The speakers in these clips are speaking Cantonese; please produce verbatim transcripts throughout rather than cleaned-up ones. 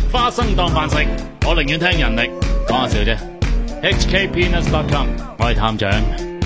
花生當飯食，我寧願聽人力。講下笑啫。H K Peanuts dot com， 我係探長。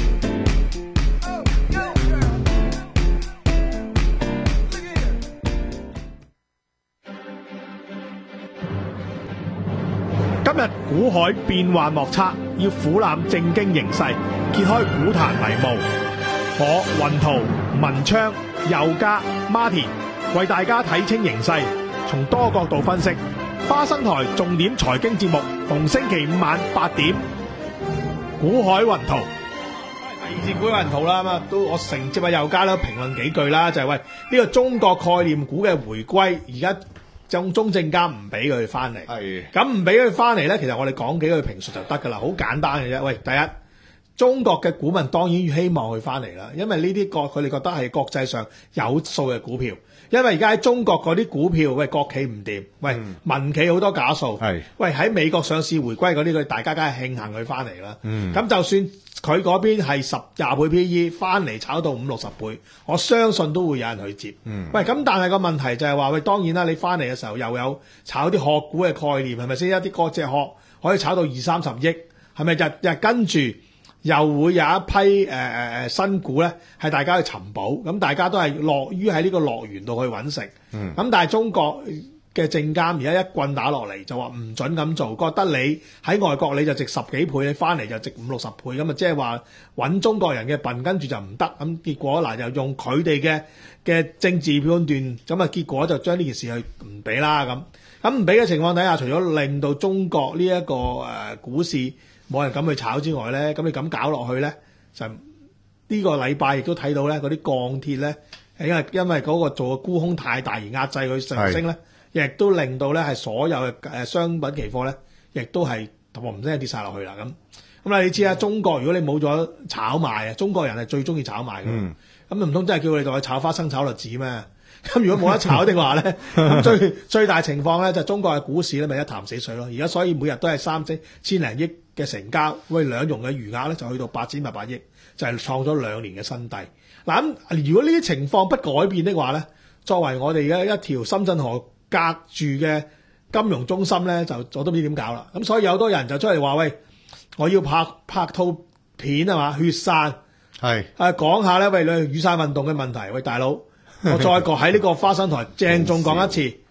今日股海變幻莫測，要俯瞰正經形勢，揭開股壇迷霧。我雲圖、文昌、佑嘉、Martin 為大家睇清形勢，從多角度分析。花生台重點財經節目，逢星期五晚八點。股海雲圖，第二節股海雲圖啦，咁啊都我承接啊佑嘉啦，評論幾句啦，就係、是、喂呢、這個中國概念股嘅回歸，而家中中證監唔俾佢翻嚟，係咁唔俾佢翻嚟咧，其實我哋講幾句評述就得噶啦，好簡單嘅啫。喂，第一，中國嘅股民當然希望佢翻嚟啦，因為呢啲國佢哋覺得係國際上有數嘅股票。因為而家喺中國嗰啲股票，喂國企唔掂，喂、嗯、民企好多假數，喂喺美國上市回歸嗰啲，佢大家梗係慶幸佢翻嚟啦。咁、嗯、就算佢嗰邊係十廿倍 P E 翻嚟炒到五六十倍，我相信都會有人去接。嗯、喂，咁但係個問題就係話，喂當然啦，你翻嚟嘅時候又有炒啲殼股嘅概念，係咪先？一啲嗰隻殼可以炒到二三十億，係咪日日跟住？又會有一批誒誒誒新股咧，係大家去尋寶，咁大家都係樂於喺呢個樂園度去揾食。咁、嗯、但係中國嘅證監而家一棍打落嚟，就話唔準咁做，覺得你喺外國你就值十幾倍，你翻嚟就值五六十倍，咁啊即係話揾中國人嘅笨，跟住就唔得。咁結果嗱又用佢哋嘅嘅政治判斷，咁啊結果就將呢件事去唔俾啦咁。咁唔俾嘅情況底下，除咗令到中國呢、這、一個誒、呃、股市冇人敢去炒之外咧，咁你咁搞落去咧，就呢個禮拜亦都睇到咧，嗰啲鋼鐵咧，因為因為嗰個做嘅沽空太大而壓制佢上升咧，亦都令到咧係所有嘅誒商品期貨咧，亦都係同我唔聲跌晒落去啦咁。咁啊，你知啊，中國如果你冇咗炒賣啊，中國人係最中意炒賣嘅，咁唔通真係叫你同佢炒花生炒栗子咩？咁如果冇得炒的話咧，咁最最大情況咧就係中國嘅股市咧咪一潭死水咯。而家所以每日都係三千千零億嘅成交，喂兩融嘅餘額咧就去到八千八百億，就係、是、創咗兩年嘅新低。嗱咁，如果呢啲情況不改變的話咧，作為我哋嘅一條深圳河隔住嘅金融中心咧，就我都唔知點搞啦。咁所以有好多人就出嚟話喂，我要拍拍套片啊嘛，血傘係啊講下咧，喂你雨傘運動嘅問題，喂大佬。我再講喺呢個花生台鄭重講一次，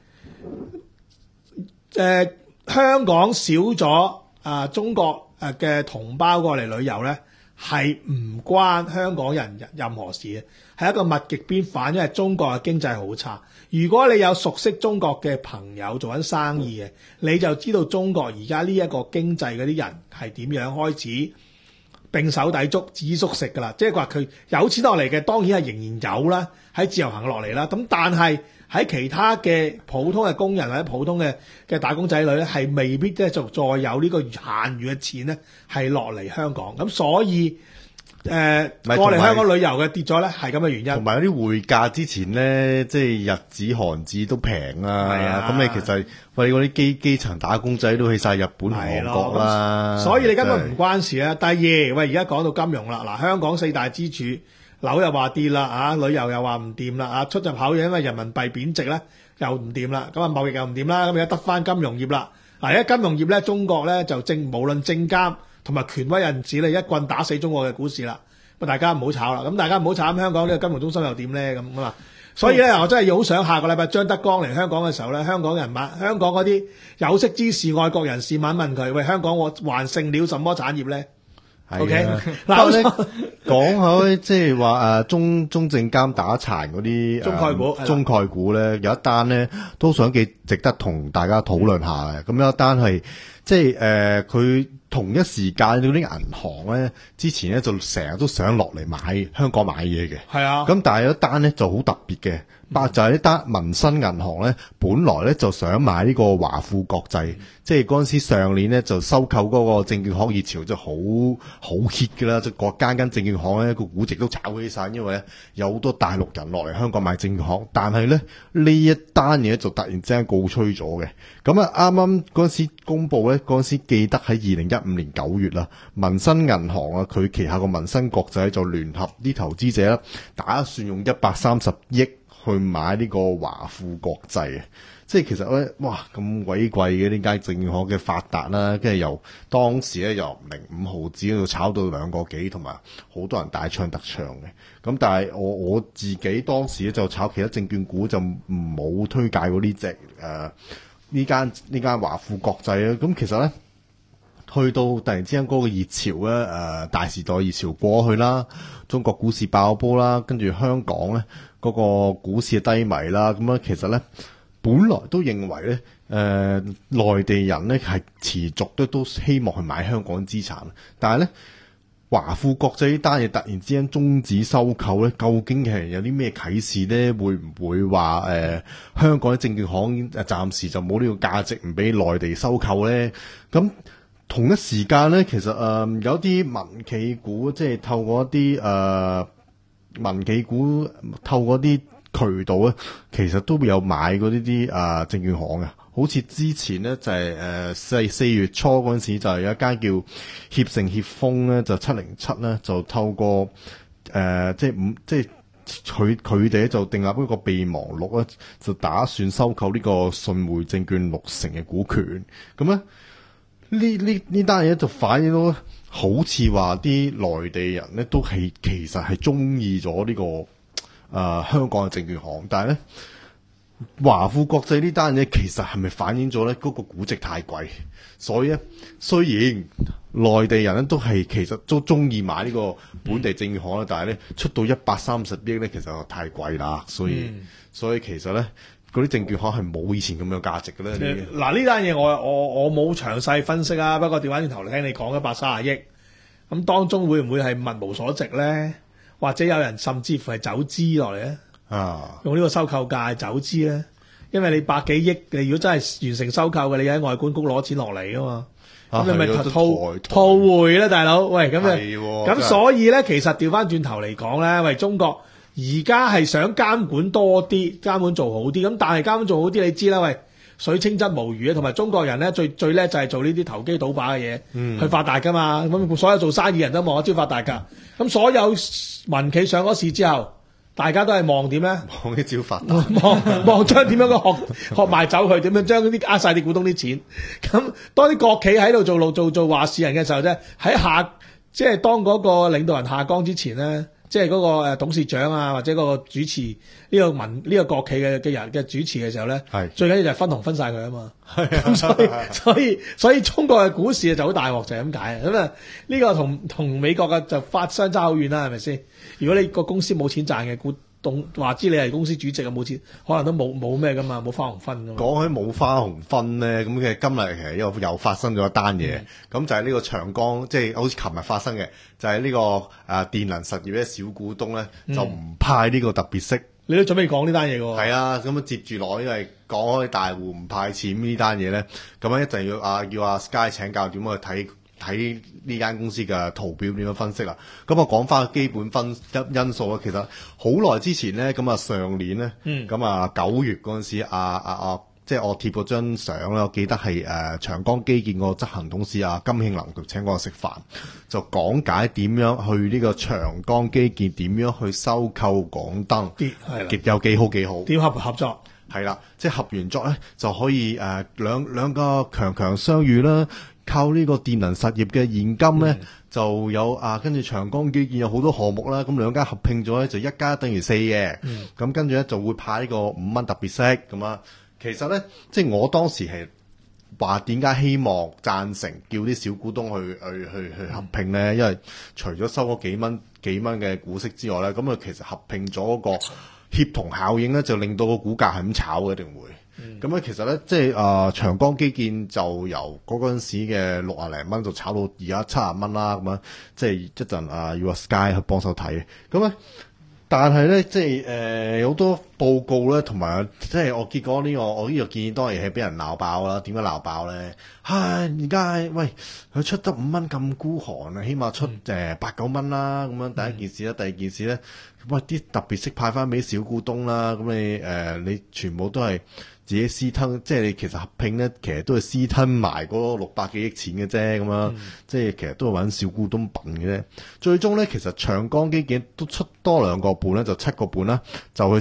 誒、呃、香港少咗啊、呃、中國誒嘅同胞過嚟旅遊咧，係唔關香港人任何事嘅，係一個物極必反，因為中國嘅經濟好差。如果你有熟悉中國嘅朋友做緊生意嘅，你就知道中國而家呢一個經濟嗰啲人係點樣開始並手抵足，止縮食㗎啦，即係話佢有錢落嚟嘅，當然係仍然有啦，喺自由行落嚟啦。咁但係喺其他嘅普通嘅工人或者普通嘅嘅打工仔女咧，係未必咧就再有呢個閒餘嘅錢咧，係落嚟香港。咁所以誒、呃、過嚟香港旅遊嘅跌咗咧，係咁嘅原因。 同埋有啲匯價之前咧，即係日紙韓紙都平啊。咁你其實喂嗰啲基基層打工仔都去晒日本、韓國啦。 所以你根本唔關事啊。第二，喂而家講到金融啦，嗱香港四大支柱，樓又話跌啦，啊旅遊又話唔掂啦，啊出入口又因為人民幣貶值咧又唔掂啦，咁啊貿易又唔掂啦，咁而家得翻金融業啦。嗱而家金融業咧，中國咧就正無論證監同埋權威人士咧，一棍打死中國嘅股市啦。咁大家唔好炒啦，咁大家唔好炒，咁香港呢個金融中心又點咧？咁啊嘛，所以咧，我真係好想下個禮拜張德江嚟香港嘅時候咧，香港人問香港嗰啲有識之士、愛國人士問一問佢，喂，香港我還剩了什麼產業咧 ？OK， 嗱咧講下即係話誒中中證監打殘嗰啲中概股， 中概股咧有一單咧都想幾值得同大家討論下嘅。咁有一單係即係誒佢。同一時間嗰啲銀行咧，之前咧就成日都想落嚟買香港買嘢嘅，係啊。咁但係有一單咧就好特別嘅，八、嗯、就係、是、一單民生銀行咧，本來咧就想買呢個華富國際，嗯、即係嗰陣時上年咧就收購嗰個證券行熱潮就好好 hit 㗎啦，即係各間間證券行咧個估值都炒起晒，因為咧有好多大陸人落嚟香港買證券行，但係咧呢一單嘢就突然之間告吹咗嘅。咁啊啱啱嗰陣時公布咧，嗰陣時記得喺二零一五年九月啦，民生銀行啊，佢旗下個民生國際就聯合啲投資者啦，打算用一百三十億去買呢個華富國際啊。即係其實咧，哇咁鬼貴嘅呢間證券行嘅發達啦，跟住由當時咧由零五毫子嗰度炒到兩個幾，同埋好多人大唱特唱嘅。咁但係我我自己當時咧就炒其他證券股，就冇推介過呢隻誒呢間呢間華富國際啊。咁其實咧，去到突然之間嗰個熱潮咧，誒、呃、大時代熱潮過去啦，中國股市爆煲啦，跟住香港咧嗰、那個股市低迷啦，咁樣其實咧。本來都認為咧，誒、呃、內地人咧係持續都都希望去買香港資產，但係咧華富國際呢單嘢突然之間終止收購咧，究竟係有啲咩啟示咧？會唔會話誒、呃、香港嘅證券行誒暫時就冇呢個價值，唔俾內地收購咧？咁同一時間咧，其實誒、呃、有啲民企股，即係透過一啲誒、呃、民企股，透過啲。渠道咧，其實都會有買過呢啲啊證券行嘅，好似之前咧就係誒四四月初嗰陣時就係有一間叫協盛協豐咧，就七零七咧就透過誒、呃、即係五即係佢佢哋就訂立一個備忘錄咧，就打算收購呢個信匯證券六成嘅股權。咁咧呢呢呢單嘢就反映到好似話啲內地人咧都係其實係中意咗呢個。誒、呃、香港嘅證券行，但係咧華富國際呢單嘢其實係咪反映咗咧嗰個估值太貴？所以咧，雖然內地人咧都係其實都中意買呢個本地證券行啦，但係咧出到一百三十億咧，其實太貴啦。所以、嗯、所以其實咧嗰啲證券行係冇以前咁有價值嘅咧。 嗱呢單嘢我我我冇詳細分析啊，不過調翻轉頭嚟聽你講一百三十億，咁當中會唔會係物無所值咧？或者有人甚至乎係走資落嚟咧，啊，用呢個收購價走資咧，因為你百幾億，你如果真係完成收購嘅，你喺外管局攞錢落嚟噶嘛，咁、啊、你咪套套回咧，大佬，喂，咁啊，咁所以咧，其實調翻轉頭嚟講咧，喂，中國而家係想監管多啲，監管做好啲，咁但係監管做好啲，你知啦，喂。水清則無魚啊，同埋中國人咧最最叻就係做呢啲投機倒把嘅嘢，嗯、去發達噶嘛。咁所有做生意人都望一招發達噶。咁所有民企上咗市之後，大家都係望點咧？ 望一招發達， 望望將點樣嘅學學賣走佢，點樣將啲呃晒啲股東啲錢。咁當啲國企喺度做做做做話事人嘅時候啫，喺下即係當嗰個領導人下崗之前咧。即係嗰個誒董事長啊，或者嗰個主持呢、這個民呢、這個國企嘅嘅人嘅主持嘅時候咧，係最緊要就係分紅分晒佢啊嘛。咁所以所以所以中國嘅股市就好大鑊就係咁解。咁啊呢個同同美國嘅就發相差好遠啦，係咪先？如果你個公司冇錢賺嘅股東話知你係公司主席啊，冇錢可能都冇冇咩噶嘛，冇花紅分噶嘛。講起冇花紅分咧，咁嘅今日其實又又發生咗一單嘢，咁、嗯、就係呢個長江，即、就、係、是、好似琴日發生嘅，就係、是、呢、這個誒、呃、電能實業嘅小股東咧、嗯、就唔派呢個特別息。你都準備講呢單嘢喎？係啊，咁啊接住落，因為講開大戶唔派錢呢單嘢咧，咁樣一陣要啊要阿 Sky 請教點去睇。睇呢間公司嘅圖表點樣分析啦？咁我講翻基本分因因素啦。其實好耐之前咧，咁啊上年咧，咁啊九月嗰陣時，啊啊啊，即係我貼嗰張相啦，我記得係誒、呃、長江基建個執行董事啊金慶林佢請我食飯，就講解點樣去呢個長江基建點樣去收購港燈，極有幾好幾好。點合合作？係啦，即係合完作咧就可以誒、呃、兩兩個強強相遇啦。靠呢個電能實業嘅現金咧、嗯，就有啊，跟住長江基建有好多項目啦，咁兩家合併咗咧，就一加等於四嘅。咁、嗯、跟住咧就會派呢個五蚊特別息咁啊。其實咧，即係我當時係話點解希望贊成叫啲小股東去去去去合併咧、嗯？因為除咗收嗰幾蚊幾蚊嘅股息之外咧，咁啊其實合併咗嗰個協同效應咧，就令到個股價係咁炒嘅，一定會。咁、嗯、咧，其實咧，即係啊、呃，長江基建就由嗰陣時嘅六啊零蚊，就炒到而家七啊蚊啦。咁樣，即係一陣啊，要阿 Sky 去幫手睇。咁咧，但係咧，即係誒，好、呃、多報告咧，同埋即係我結果呢、這個，我呢個建議當然係俾人鬧爆啦。點解鬧爆咧？唉，而家喂，佢出得五蚊咁孤寒啊，起碼出誒八九蚊啦。咁樣第一件事啦、嗯，第二件事咧，喂，啲特別息派翻俾小股東啦。咁你誒、呃，你全部都係。自己私吞，即係你其實合併咧，其實都係私吞埋嗰六百幾億錢嘅啫，咁樣、嗯，即係其實都係揾小股東笨嘅啫。最終咧，其實長江基建都出多兩個半咧，就七個半啦，就去誒、呃、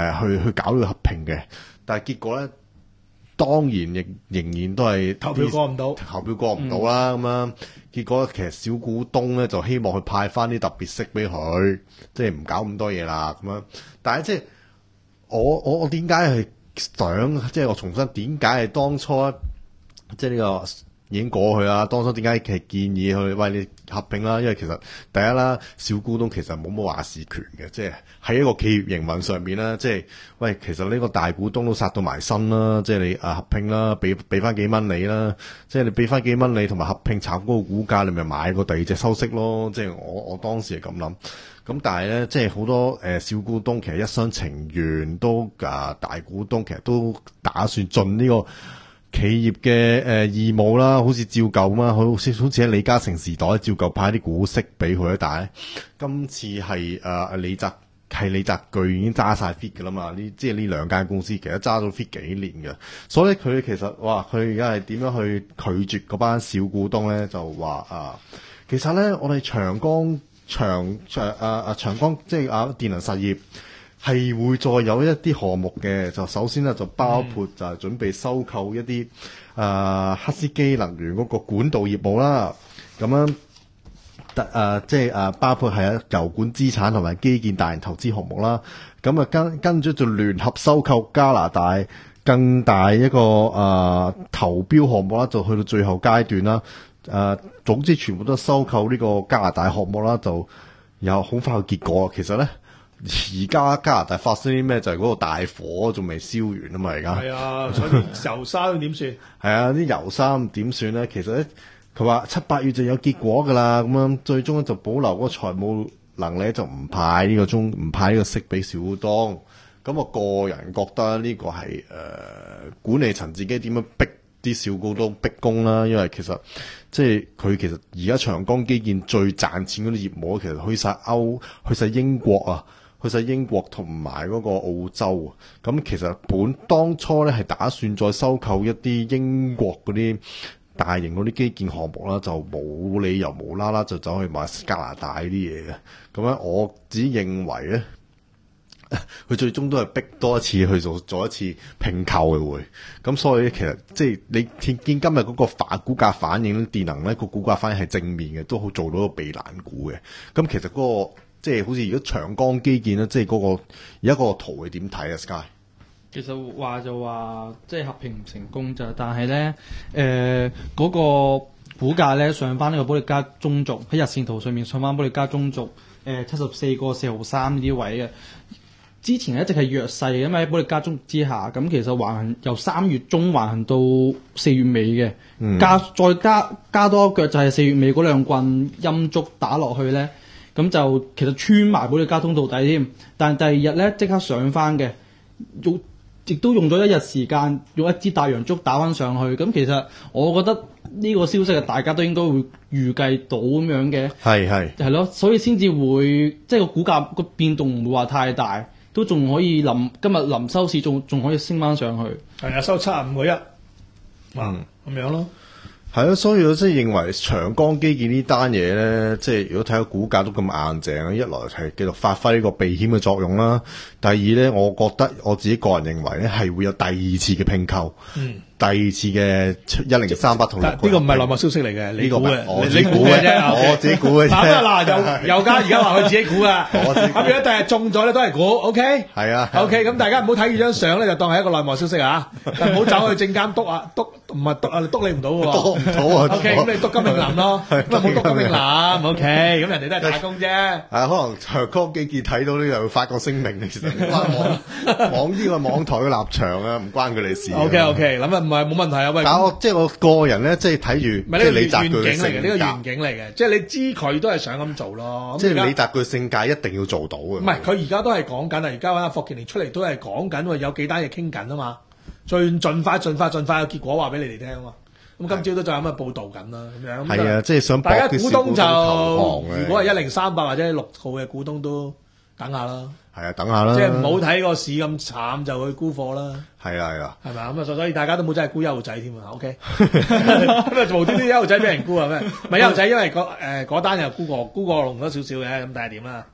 呃、去去搞呢個合併嘅，但係結果咧，當然亦仍然都係投票過唔到， 投票過唔到啦。咁、嗯、樣結果其實小股東咧就希望佢派翻啲特別息俾佢，即係唔搞咁多嘢啦。咁樣，但係即係我我我點解係想即係我重新點解係當初即係呢個？已經過去啦。當初點解其實建議去喂你合併啦？因為其實第一啦，小股東其實冇乜話事權嘅，即係喺一個企業營運上面啦。即係喂，其實呢個大股東都殺到埋身啦。即係你啊合併啦，俾俾翻幾蚊你啦。即係你俾翻幾蚊你，同埋合併炒高個股價，你咪買個第二隻收息咯。即係我我當時係咁諗。咁但係咧，即係好多誒、呃、小股東其實一廂情願，都啊大股東其實都打算進呢、這個。企業嘅誒、呃、義務啦，好似照舊嘛，好似好似喺李嘉誠時代照舊派啲股息俾佢，但係今次係誒、呃、李澤係李澤鉅已經揸晒 fit 嘅啦嘛，呢即係呢兩間公司其實揸咗 fit 幾年嘅，所以佢其實哇，佢而家係點樣去拒絕嗰班小股東咧？就話啊，其實咧我哋長江長長啊啊長江即係啊電能實業。係會再有一啲項目嘅，就首先咧就包括就係準備收購一啲誒、呃、黑斯基能源嗰個管道業務啦。咁樣特誒即係誒包括係油管資產同埋基建大型投資項目啦。咁啊跟跟住就聯合收購加拿大更大一個誒、呃、投標項目啦，就去到最後階段啦。誒、呃、總之全部都收購呢個加拿大項目啦，就有好快嘅結果。其實咧。而家加拿大發生啲咩？就係、是、嗰個大火仲未燒完啊嘛！而家係啊，所以油沙點算？ 係啊，啲油沙點算咧？其實咧，佢話七八月就有結果噶啦，咁樣最終咧就保留嗰個財務能力，就唔派呢個中唔派呢個息俾小股東。咁我個人覺得呢個係誒、呃、管理層自己點樣逼啲小股東逼供啦，因為其實即係佢其實而家長江基建最賺錢嗰啲業務，其實去晒歐去晒英國啊。去晒英國同埋嗰個澳洲，咁其實本當初咧係打算再收購一啲英國嗰啲大型嗰啲基建項目啦，就冇理由無啦啦就走去買加拿大啲嘢嘅。咁樣我只認為咧，佢最終都係逼多一次去做做一次併購嘅會。咁所以其實即係你見見今日嗰個反股價反應，電能咧個股價反應係正面嘅，都好做到個避難股嘅。咁其實嗰個。即係好似如果長江基建咧，即係嗰個而家嗰個圖係點睇啊 ？Sky 其實話就話即係合併唔成功咋，但係咧誒嗰個股價咧上翻呢個保利加中軸喺日線圖上面上翻保利加中軸誒七十四個四毫三呢啲位嘅。之前一直係弱勢嘅，因為喺保利加中之下，咁其實橫行由三月中橫行到四月尾嘅、嗯，加再加加多一腳就係四月尾嗰兩棍陰燭打落去咧。咁就其實穿埋保利加通道底添，但係第二日咧即刻上翻嘅，用亦都用咗一日時間，用一支大陽燭打翻上去。咁其實我覺得呢個消息啊，大家都應該會預計到咁樣嘅，係係係咯，所以先至會即係個股價個變動唔會話太大，都仲可以臨今日臨收市仲仲可以升翻上去。 係啊，收七十五個一，嗯咁樣咯。 係咯，所以我即係認為長江基建呢單嘢咧，即係如果睇到股價都咁硬淨，一來係繼續發揮呢個避險嘅作用啦。第二咧，我覺得我自己個人認為咧，係會有第二次嘅併購。嗯。第二次嘅一零三八同六，呢個唔係內幕消息嚟嘅，你估嘅， 你估嘅啫，我自己估嘅啫。 嗱，又又加而家話佢自己估啊，咁如果第日中咗咧都係估 ，OK？ 係啊 ，OK， 咁大家唔好睇住張相咧就當係一個內幕消息啊，但唔好走去證監督啊，督唔係督啊，督你唔到喎，督唔到啊。OK，咁你督金永林咯，咁啊冇督金永林 ，OK，咁人哋都係打工啫。係可能長江基建睇到呢又發個聲明，其實唔關網網呢個網台嘅立場啊，唔關佢哋事。 OK，OK，諗啊。唔係冇問題啊！喂， 但我即係我個人咧，即係睇住，即係李澤鉅嘅性格嚟嘅，呢個願景嚟嘅，即係你知佢都係想咁做咯。即係李澤鉅性格一定要做到嘅。唔係，佢而家都係講緊啊！而家阿霍建寧出嚟都係講緊，話有幾單嘢傾緊啊嘛，盡盡快、盡快、盡快有結果話俾你哋聽啊嘛。咁今朝都仲有咁嘅報導緊啦，咁樣。係啊，即係想大家股東就如果係一零三八或者六號嘅股東都等下啦。係啊，等下啦。即係唔好睇個市咁慘就去沽貨啦。係啊，係啊。係咪咁啊？所以大家都冇真係沽一號仔添啊。OK。咁啊，無端端一號仔俾人沽啊咩？唔係一號仔，因為嗰誒嗰單又沽過沽過龍咗少少嘅，咁但係點啦？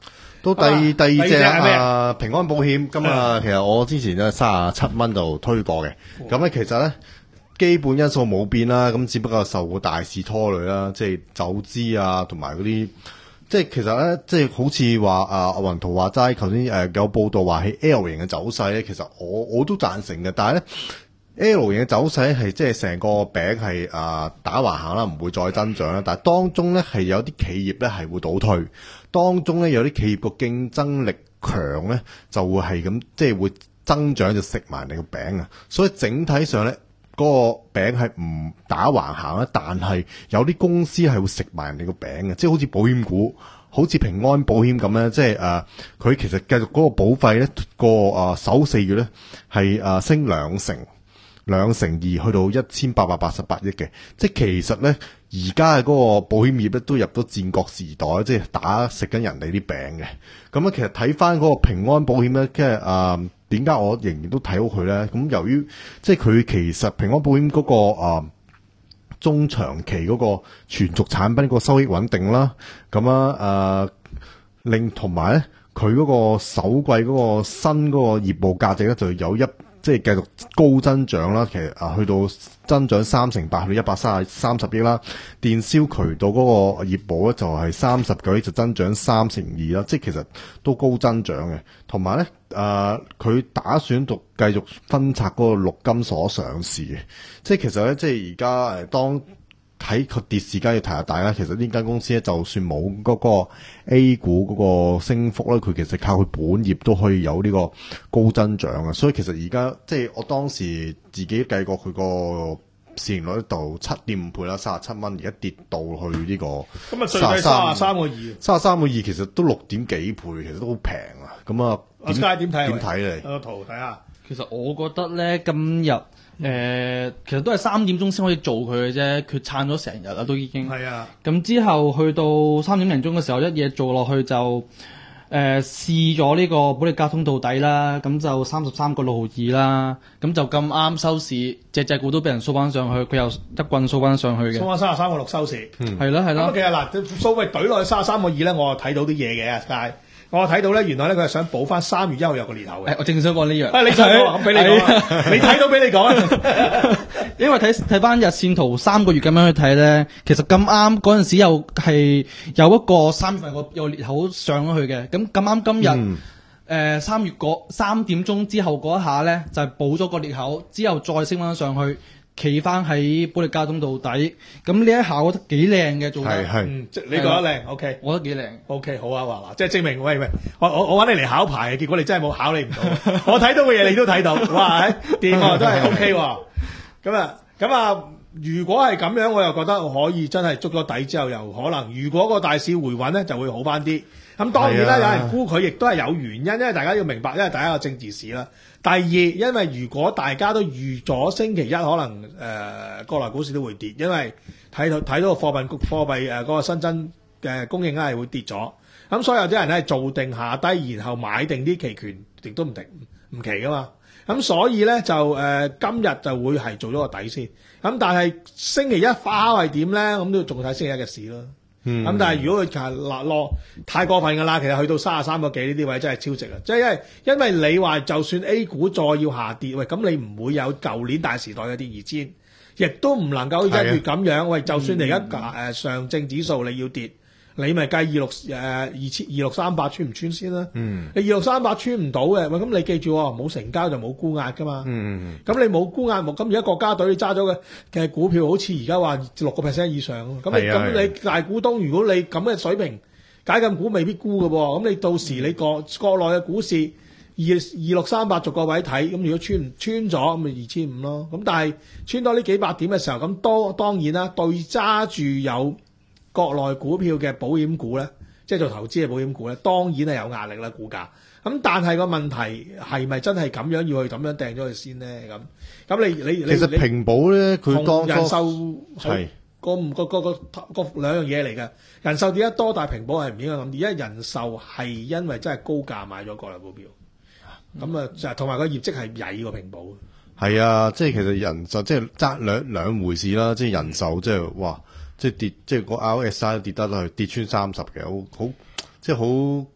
到第、 啊第二隻第二隻係咩啊平安保險，咁啊其實我之前咧三十七蚊就推過嘅，咁咧其實咧基本因素冇變啦，咁只不過受個大市拖累啦，即係走資啊同埋嗰啲。即係其實咧，即係好似話啊，阿雲圖話齋，頭先誒有報道話係 L 型嘅走勢咧，其實我我都贊成嘅。但係咧 L 型嘅走勢係即係成個餅係啊打橫行啦，唔會再增長啦。但係當中咧係有啲企業咧係會倒退，當中咧有啲企業個競爭力強咧就會係咁即係會增長就食埋你個餅啊。所以整體上咧。嗰個餅係唔打橫行啦，但係有啲公司係會食埋人哋個餅嘅，即係好似保險股，好似平安保險咁咧，即係誒佢其實繼續嗰個保費咧個誒首四月咧係誒升兩成兩成二，去到一千八百八十八億嘅，即係其實咧而家嘅嗰個保險業咧都入咗戰國時代，即係打食緊人哋啲餅嘅。咁咧其實睇翻嗰個平安保險咧，即係誒。點解我仍然都睇好佢咧？咁由於即係佢其實平安保險嗰、那個啊、呃、中長期嗰個存續產品個收益穩定啦，咁啊誒令同埋咧佢嗰個首季嗰個新嗰個業務價值咧就有一即係繼續高增長啦。其實啊去到增長三成八，去到一百三三十億啦。電銷渠道嗰個業務咧就係三十九億，就增長三成二啦。即係其實都高增長嘅，同埋咧。誒，佢、呃、打算續繼續分拆嗰個陸金所上市嘅，即係其實咧，即係而家誒，當睇佢跌市間要提下大家，其實呢間公司咧，就算冇嗰個 A 股嗰個升幅咧，佢其實靠佢本業都可以有呢個高增長嘅，所以其實而家即係我當時自己計過佢個市盈率度七點五倍啦，三十七蚊，而家跌到去呢個咁啊，最低三十三個二， 三十三個二其實都六點幾倍，其實都好平啊，咁啊。 阿 Sky 點睇？ 點睇嚟？ 個圖睇下。 其實我覺得咧，今日誒、呃、其實都係三點鐘先可以做佢嘅啫，佢撐咗成日啦，都已經。係啊。咁之後去到三點零鐘嘅時候，一嘢做落去就誒、呃、試咗呢個保利加通道底啦，咁就三十三個六毫二啦，咁就咁啱收市，隻隻股都俾人掃翻上去，佢又一棍掃翻上去嘅。 掃翻三十三個六收市。 嗯。係啦係啦。 咁其實嗱，數位懟落去三十三個二咧，我睇到啲嘢嘅 Sky。我睇到咧，原來咧佢係想補翻三月一號有個裂口嘅。 我正想講呢樣。 啊，你想講咁俾你講，你睇到俾你講啊。 因為睇睇翻日線圖三個月咁樣去睇咧，其實咁啱嗰陣時又係有一個三月份個有裂口上咗去嘅。咁咁啱今日誒三月嗰三點鐘之後嗰一下咧，就係補咗個裂口，之後再升翻上去。企翻喺保利加通道底，咁呢一下我覺得幾靚嘅做得， 係係， 嗯，即你覺得靚 ，OK， 我覺得幾靚 ，OK，好啊，話嗱，即係證明，喂喂，我我我揾你嚟考牌嘅，結果你真係冇考你唔到，我睇到嘅嘢你都睇到，哇，掂喎，都係 OK 喎，咁啊，咁啊，如果係咁樣，我又覺得可以真係捉咗底之後，又可能，如果個大市回穩咧，就會好翻啲。咁當然啦，有人估佢亦都係有原因，因為大家要明白，因為大家有政治市啦。第二，因為如果大家都預咗星期一可能誒、呃、國內股市都會跌，因為睇到睇到個貨幣貨幣誒嗰個新增嘅供應咧係會跌咗，咁所以有啲人咧做定下低，然後買定啲期權，亦都唔定唔奇噶嘛。咁所以咧就誒、呃、今日就會係做咗個底先。咁但係星期一花係點咧？咁都仲睇星期一嘅市咯。咁、嗯、但係如果佢其實落落太過分㗎啦，其實去到三十三個幾呢啲位真係超值啊！即係因為因為你話就算 A 股再要下跌，喂咁你唔會有舊年大時代嘅跌二千，亦都唔能夠一月咁樣。的喂，就算你而家誒上證指數你要跌，你咪計二六誒二千二六三八穿唔穿先啦？嗯，你二六三八穿唔到嘅，喂咁你記住冇成交就冇沽壓㗎嘛。嗯，咁你冇沽壓冇，咁而家國家隊揸咗嘅嘅股票好似而家話六個 percent 以上，咁你咁你大股東如果你咁嘅水平解禁股未必沽㗎喎，咁你到時你國國內嘅股市二二六三八逐個位睇，咁如果穿唔穿咗咁咪二千五咯。咁但係穿多呢幾百點嘅時候，咁當當然啦，對揸住有國內股票嘅保險股咧，即係做投資嘅保險股咧，當然係有壓力啦，股價。咁但係個問題係咪真係咁樣要去咁樣掟咗佢先咧？咁咁你你你其實平保咧，佢當人壽係個唔個個個個兩樣嘢嚟嘅。人壽跌得多，但係平保係唔應該咁。而家人壽係因為真係高價買咗國內股票，咁啊就同埋個業績係曳過平保。 係啊，即係其實人壽即係爭兩兩回事啦。即係人壽即係哇。即係跌，即係個 R S I 跌得去跌穿三十嘅，好好即係好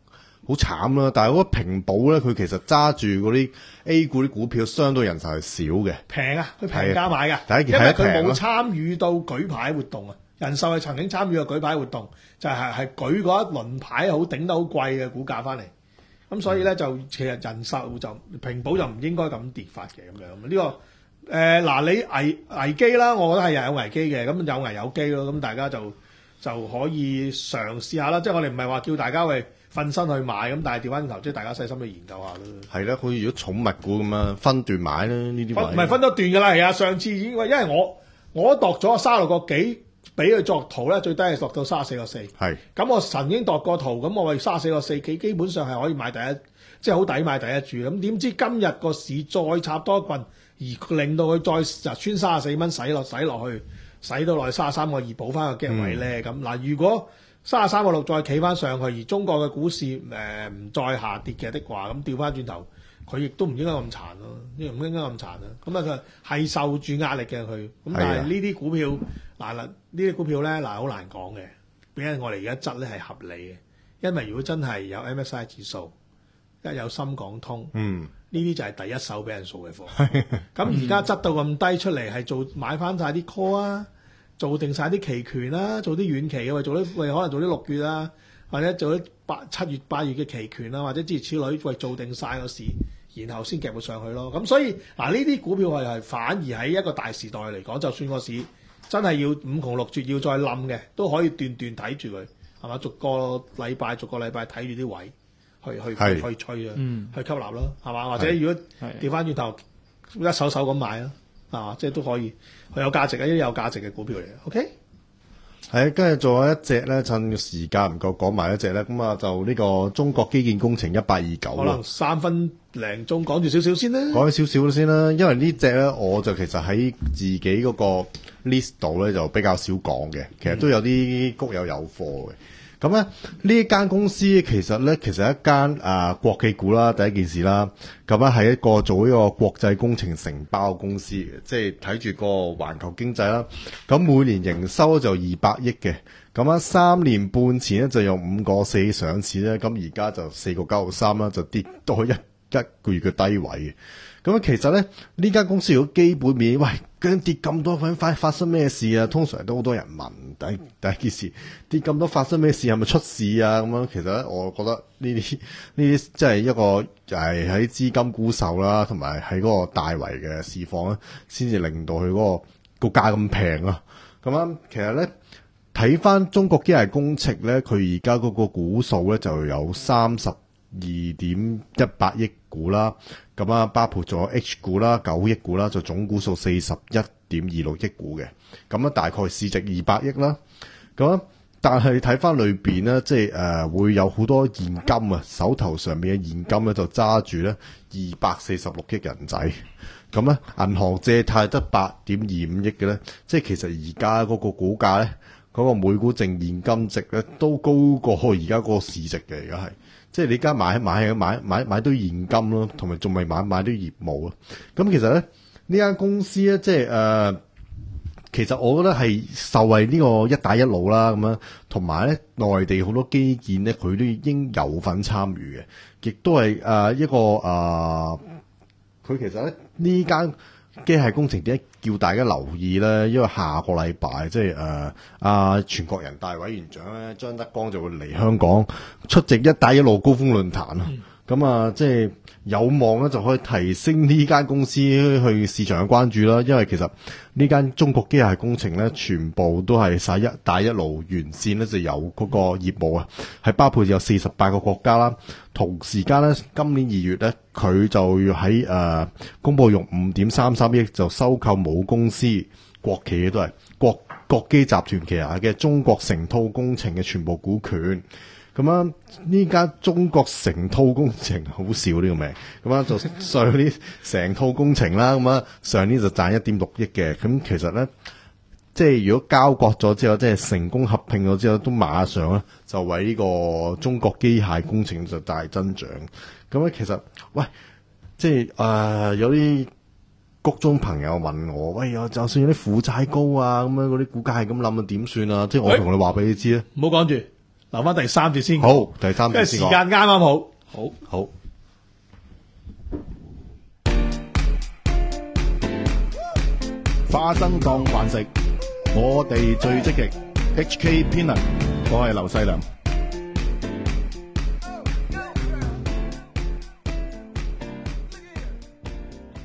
好慘啦。但係嗰個平保咧，佢其實揸住嗰啲 A 股啲股票，相對人手係少嘅， 平啊，佢平價買㗎， 第一件因為佢係平咯冇參與到舉牌活動啊。人壽係曾經參與過舉牌活動，就係係舉嗰一輪牌好頂得好貴嘅股價翻嚟。咁所以咧就其實人壽就平保就唔應該咁跌法嘅咁樣。呢、這個誒嗱、呃、你危危機啦，我覺得係有危機嘅，咁有危有機咯。咁大家就就可以嘗試下啦。即係我哋唔係話叫大家去瞓身去買，咁但係調翻轉頭，即係大家細心去研究下咯。 係啦，好似如果寵物股咁樣分段買啦，呢啲分唔係分咗段㗎啦，係啊。上次已經因為我我度咗三十六個幾。俾佢作圖咧，最低係度到三十四個四。係，咁我曾經度過圖，咁我話三十四個四，基基本上係可以買第一，即係好抵買第一注。咁點知今日個市再插多一棍，而令到佢再穿三十四蚊，洗落洗落去，洗到落去三十三個二，補翻個機位咧。咁嗱、嗯，如果三十三個六再企翻上去，而中國嘅股市誒唔、呃、再下跌嘅的話，咁調翻轉頭。佢亦都唔應該咁殘咯，唔應該咁殘啊！咁啊，佢係受住壓力嘅佢。咁但係呢啲股票嗱嗱，呢啲股票咧嗱好難講嘅。俾人我哋而家執咧係合理嘅，因為如果真係有 M S I 指數，一有深港通，嗯，呢啲就係第一手俾人掃嘅貨。咁而家執到咁低出嚟，係做買翻晒啲 call 啊，做定晒啲期權啦，做啲遠期嘅，喂，做啲喂可能做啲六月啊，或者做啲八七月八月嘅期權啊，或者諸如此類，喂做定晒個市。然後先夾到上去咯，咁所以嗱呢啲股票係係反而喺一個大時代嚟講，就算個市真係要五窮六絕要再冧嘅，都可以段段睇住佢，係嘛？逐個禮拜逐個禮拜睇住啲位，去去去去吹啊，嗯、去吸納咯，係嘛？或者如果調翻轉頭一手手咁買啊，啊，即係都可以，佢有價值嘅，一啲有價值嘅股票嚟嘅 ，OK。 係，跟住仲有一隻咧，趁個時間唔夠講埋一隻咧，咁啊就呢個中國基建工程一八二九。可能三分零鐘講住少少先啦。 講少少先啦，因為呢隻咧，我就其實喺自己嗰個 list 度咧就比較少講嘅，其實都有啲谷友有貨嘅。咁咧呢間公司其實咧其實一間啊、呃、國企股啦，第一件事啦，咁咧係一個做呢個國際工程承包公司嘅，即係睇住個環球經濟啦。咁每年營收就二百億嘅，咁啊三年半前咧就有五個四上市咧，咁而家就四個九毫三啦，就跌到一一個月嘅低位嘅。咁其實咧呢間公司如果基本面，喂，咁跌咁多，究竟發發生咩事啊？通常都好多人問，第一第一件事跌咁多發生咩事？係咪出事啊？咁樣其實咧，我覺得呢啲呢啲即係一個就係喺資金沽售啦，同埋喺嗰個大圍嘅市況咧，先至令到佢嗰個個價咁平啊。咁樣其實咧睇翻中國機械工程咧，佢而家嗰個股數咧就有三十二點一八億股啦。咁啊，包括咗 H 股啦、九億股啦，就總股數四十一點二六億股嘅，咁啊大概市值二百億啦。咁但係睇翻裏邊咧，即係誒、呃、會有好多現金啊，手頭上面嘅現金咧就揸住咧二百四十六億人仔。咁咧銀行借貸得八點二五億嘅咧，即係其實而家嗰個股價咧，嗰、嗰個每股淨現金值咧都高過而家嗰個市值嘅，而家係。即係你而家買買買買買堆現金咯，同埋仲未買買啲業務啊。咁其實咧呢間公司咧，即係誒、呃，其實我覺得係受惠呢個一帶一路啦，咁樣同埋咧內地好多基建咧，佢都已經有份參與嘅，亦都係誒、呃、一個誒，佢、呃、其實咧呢間機械工程點解叫大家留意咧？因為下個禮拜即係誒阿全國人大委員長咧張德江就會嚟香港出席一帶一路高峰論壇啊！咁、嗯、啊，即係有望咧就可以提升呢間公司去市場嘅關注啦。因為其實呢間中國機械工程咧，全部都係晒一帶一路沿線咧就有嗰個業務啊，係包括有四十八個國家啦。同時間咧，今年二月咧，佢就要喺誒、呃、公佈用五點三三億就收購母公司國企嘅都係國國機集團旗下嘅中國成套工程嘅全部股權。咁啊，呢間中國成套工程好少呢個名，咁啊就上年成套工程啦，咁啊上年就賺一點六億嘅。咁其實咧，即係如果交割咗之後，即係成功合併咗之後，都馬上咧就為呢個中國機械工程就大增長。咁咧其實，喂，即係誒、呃、有啲谷中朋友問我，喂，就算有啲負債高啊，咁樣嗰啲股價係咁冧啊，點算啊？即係我同你話俾你知咧， 唔好講住。 留翻第三節先。 好，第三因為節先講。 時間啱啱好。 好。 好。 花生當飯食，我哋最積極。H K Peanut，我係劉細良。